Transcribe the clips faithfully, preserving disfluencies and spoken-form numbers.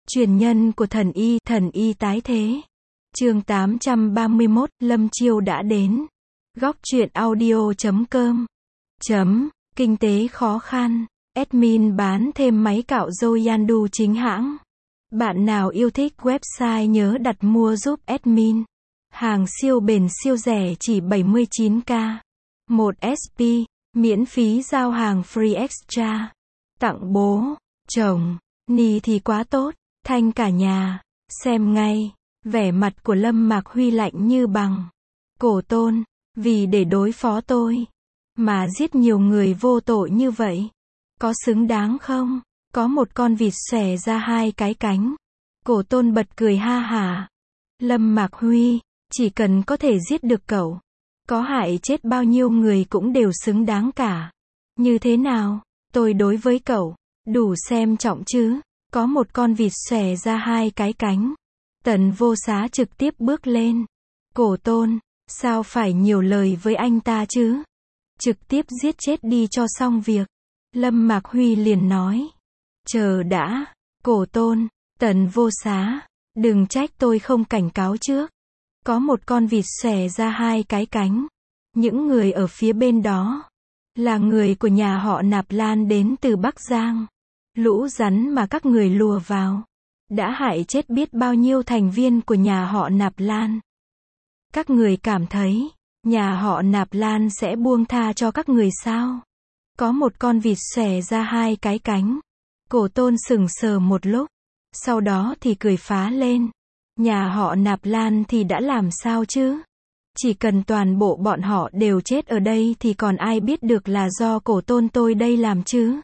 Truyền nhân của thần y, thần y tái thế. Chương tám trăm ba mươi mốt, Lâm Chiêu đã đến. Góc truyện audio chấm com. Chấm, kinh tế khó khăn. Admin bán thêm máy cạo râu Yandu chính hãng. Bạn nào yêu thích website nhớ đặt mua giúp admin. Hàng siêu bền siêu rẻ chỉ bảy mươi chín k. một ét pê, miễn phí giao hàng free extra. Tặng bố, chồng, ni thì quá tốt, thanh cả nhà. Xem ngay, vẻ mặt của Lâm Mạc Huy lạnh như bằng. Cổ Tôn, vì để đối phó tôi, mà giết nhiều người vô tội như vậy. Có xứng đáng không? Có một con vịt xòe ra hai cái cánh. Cổ Tôn bật cười ha hả. Lâm Mạc Huy, chỉ cần có thể giết được cậu, có hại chết bao nhiêu người cũng đều xứng đáng cả. Như thế nào? Tôi đối với cậu, đủ xem trọng chứ? Có một con vịt xòe ra hai cái cánh. Tần Vô Xá trực tiếp bước lên. Cổ Tôn, sao phải nhiều lời với anh ta chứ? Trực tiếp giết chết đi cho xong việc. Lâm Mạc Huy liền nói. Chờ đã, Cổ Tôn, Tần Vô Xá, đừng trách tôi không cảnh cáo trước. Có một con vịt xòe ra hai cái cánh. Những người ở phía bên đó là người của nhà họ Nạp Lan đến từ Bắc Giang. Lũ rắn mà các người lùa vào đã hại chết biết bao nhiêu thành viên của nhà họ Nạp Lan. Các người cảm thấy nhà họ Nạp Lan sẽ buông tha cho các người sao? Có một con vịt xòe ra hai cái cánh. Cổ Tôn sững sờ một lúc, sau đó thì cười phá lên. Nhà họ Nạp Lan thì đã làm sao chứ? Chỉ cần toàn bộ bọn họ đều chết ở đây thì còn ai biết được là do Cổ Tôn tôi đây làm chứ?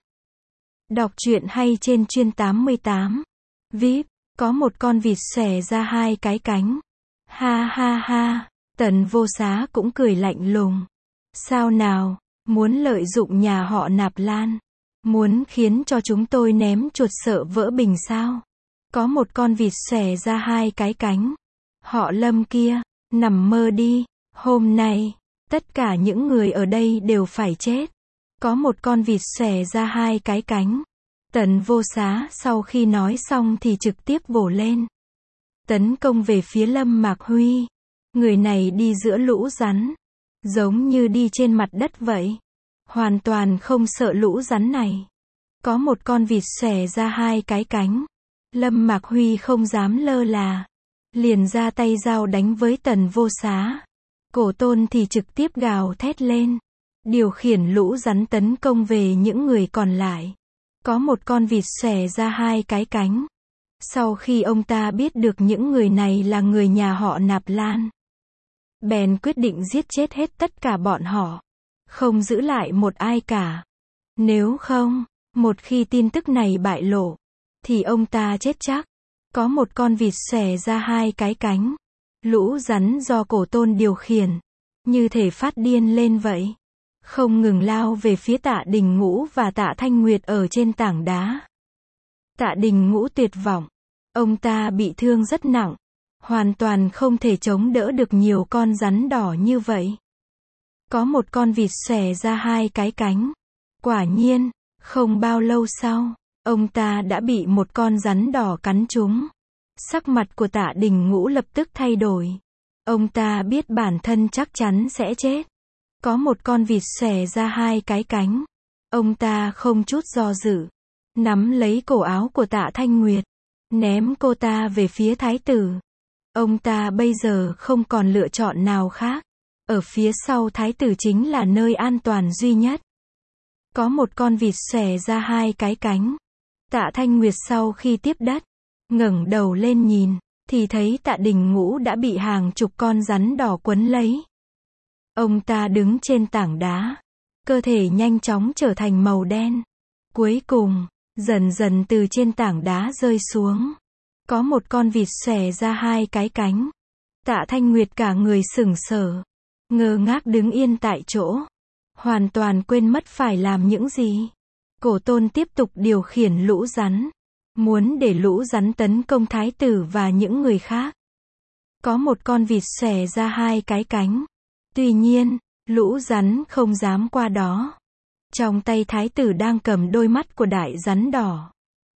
Đọc truyện hay trên chuyên tám mươi tám. vê i pê, có một con vịt xòe ra hai cái cánh. Ha ha ha, Tần Vô Xá cũng cười lạnh lùng. Sao nào, muốn lợi dụng nhà họ Nạp Lan? Muốn khiến cho chúng tôi ném chuột sợ vỡ bình sao? Có một con vịt xòe ra hai cái cánh. Họ Lâm kia, nằm mơ đi, hôm nay, tất cả những người ở đây đều phải chết. Có một con vịt xòe ra hai cái cánh. Tần Vô Xá sau khi nói xong thì trực tiếp vồ lên. Tấn công về phía Lâm Mạc Huy. Người này đi giữa lũ rắn, giống như đi trên mặt đất vậy. Hoàn toàn không sợ lũ rắn này. Có một con vịt xòe ra hai cái cánh. Lâm Mạc Huy không dám lơ là, liền ra tay dao đánh với Tần Vô Xá. Cổ Tôn thì trực tiếp gào thét lên, điều khiển lũ rắn tấn công về những người còn lại. Có một con vịt xòe ra hai cái cánh. Sau khi ông ta biết được những người này là người nhà họ Nạp Lan, bèn quyết định giết chết hết tất cả bọn họ, không giữ lại một ai cả. Nếu không, một khi tin tức này bại lộ, thì ông ta chết chắc. Có một con vịt xòe ra hai cái cánh. Lũ rắn do Cổ Tôn điều khiển, như thể phát điên lên vậy, không ngừng lao về phía Tạ Đình Ngũ và Tạ Thanh Nguyệt ở trên tảng đá. Tạ Đình Ngũ tuyệt vọng. Ông ta bị thương rất nặng, hoàn toàn không thể chống đỡ được nhiều con rắn đỏ như vậy. Có một con vịt xòe ra hai cái cánh. Quả nhiên, không bao lâu sau, ông ta đã bị một con rắn đỏ cắn trúng. Sắc mặt của Tạ Đình Ngũ lập tức thay đổi. Ông ta biết bản thân chắc chắn sẽ chết. Có một con vịt xòe ra hai cái cánh. Ông ta không chút do dự, nắm lấy cổ áo của Tạ Thanh Nguyệt, ném cô ta về phía thái tử. Ông ta bây giờ không còn lựa chọn nào khác. Ở phía sau thái tử chính là nơi an toàn duy nhất. Có một con vịt xòe ra hai cái cánh. Tạ Thanh Nguyệt sau khi tiếp đất, ngẩng đầu lên nhìn, thì thấy Tạ Đình Ngũ đã bị hàng chục con rắn đỏ quấn lấy. Ông ta đứng trên tảng đá, cơ thể nhanh chóng trở thành màu đen. Cuối cùng, dần dần từ trên tảng đá rơi xuống. Có một con vịt xòe ra hai cái cánh. Tạ Thanh Nguyệt cả người sững sờ, ngơ ngác đứng yên tại chỗ, hoàn toàn quên mất phải làm những gì. Cổ Tôn tiếp tục điều khiển lũ rắn, muốn để lũ rắn tấn công thái tử và những người khác. Có một con vịt xòe ra hai cái cánh. Tuy nhiên, lũ rắn không dám qua đó. Trong tay thái tử đang cầm đôi mắt của đại rắn đỏ.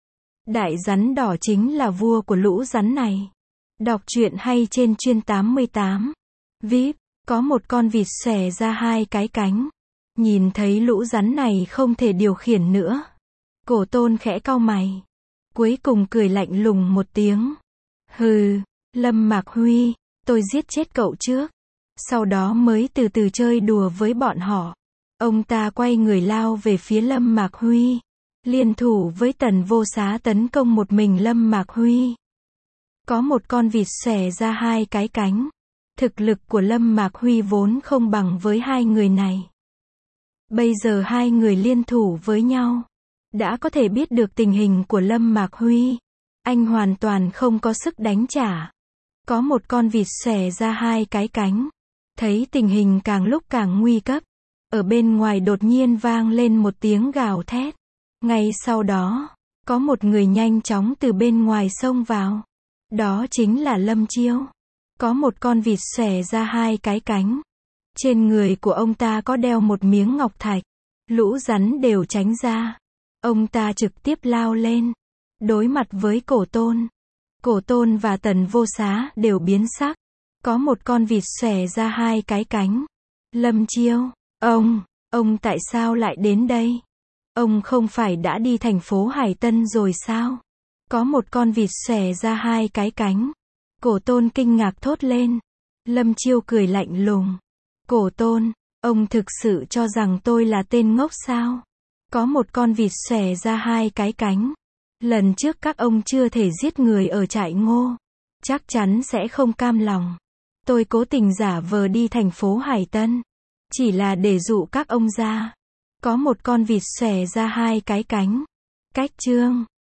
Đại rắn đỏ chính là vua của lũ rắn này. Đọc truyện hay trên chuyên tám mươi tám. vê i pê, có một con vịt xòe ra hai cái cánh. Nhìn thấy lũ rắn này không thể điều khiển nữa. Cổ Tôn khẽ cau mày. Cuối cùng cười lạnh lùng một tiếng. Hừ, Lâm Mạc Huy, tôi giết chết cậu trước. Sau đó mới từ từ chơi đùa với bọn họ. Ông ta quay người lao về phía Lâm Mạc Huy. Liên thủ với Tần Vô Xá tấn công một mình Lâm Mạc Huy. Có một con vịt xòe ra hai cái cánh. Thực lực của Lâm Mạc Huy vốn không bằng với hai người này. Bây giờ hai người liên thủ với nhau. Đã có thể biết được tình hình của Lâm Mạc Huy. Anh hoàn toàn không có sức đánh trả. Có một con vịt xòe ra hai cái cánh. Thấy tình hình càng lúc càng nguy cấp. Ở bên ngoài đột nhiên vang lên một tiếng gào thét. Ngay sau đó, có một người nhanh chóng từ bên ngoài xông vào. Đó chính là Lâm Chiêu. Có một con vịt xòe ra hai cái cánh. Trên người của ông ta có đeo một miếng ngọc thạch. Lũ rắn đều tránh ra. Ông ta trực tiếp lao lên. Đối mặt với Cổ Tôn. Cổ Tôn và Tần Vô Xá đều biến sắc. Có một con vịt xòe ra hai cái cánh. Lâm Chiêu, ông, ông tại sao lại đến đây? Ông không phải đã đi thành phố Hải Tân rồi sao? Có một con vịt xòe ra hai cái cánh. Cổ Tôn kinh ngạc thốt lên. Lâm Chiêu cười lạnh lùng. Cổ Tôn, ông thực sự cho rằng tôi là tên ngốc sao? Có một con vịt xòe ra hai cái cánh. Lần trước các ông chưa thể giết người ở trại Ngô. Chắc chắn sẽ không cam lòng. Tôi cố tình giả vờ đi thành phố Hải Tân. Chỉ là để dụ các ông ra. Có một con vịt xòe ra hai cái cánh. Cách chương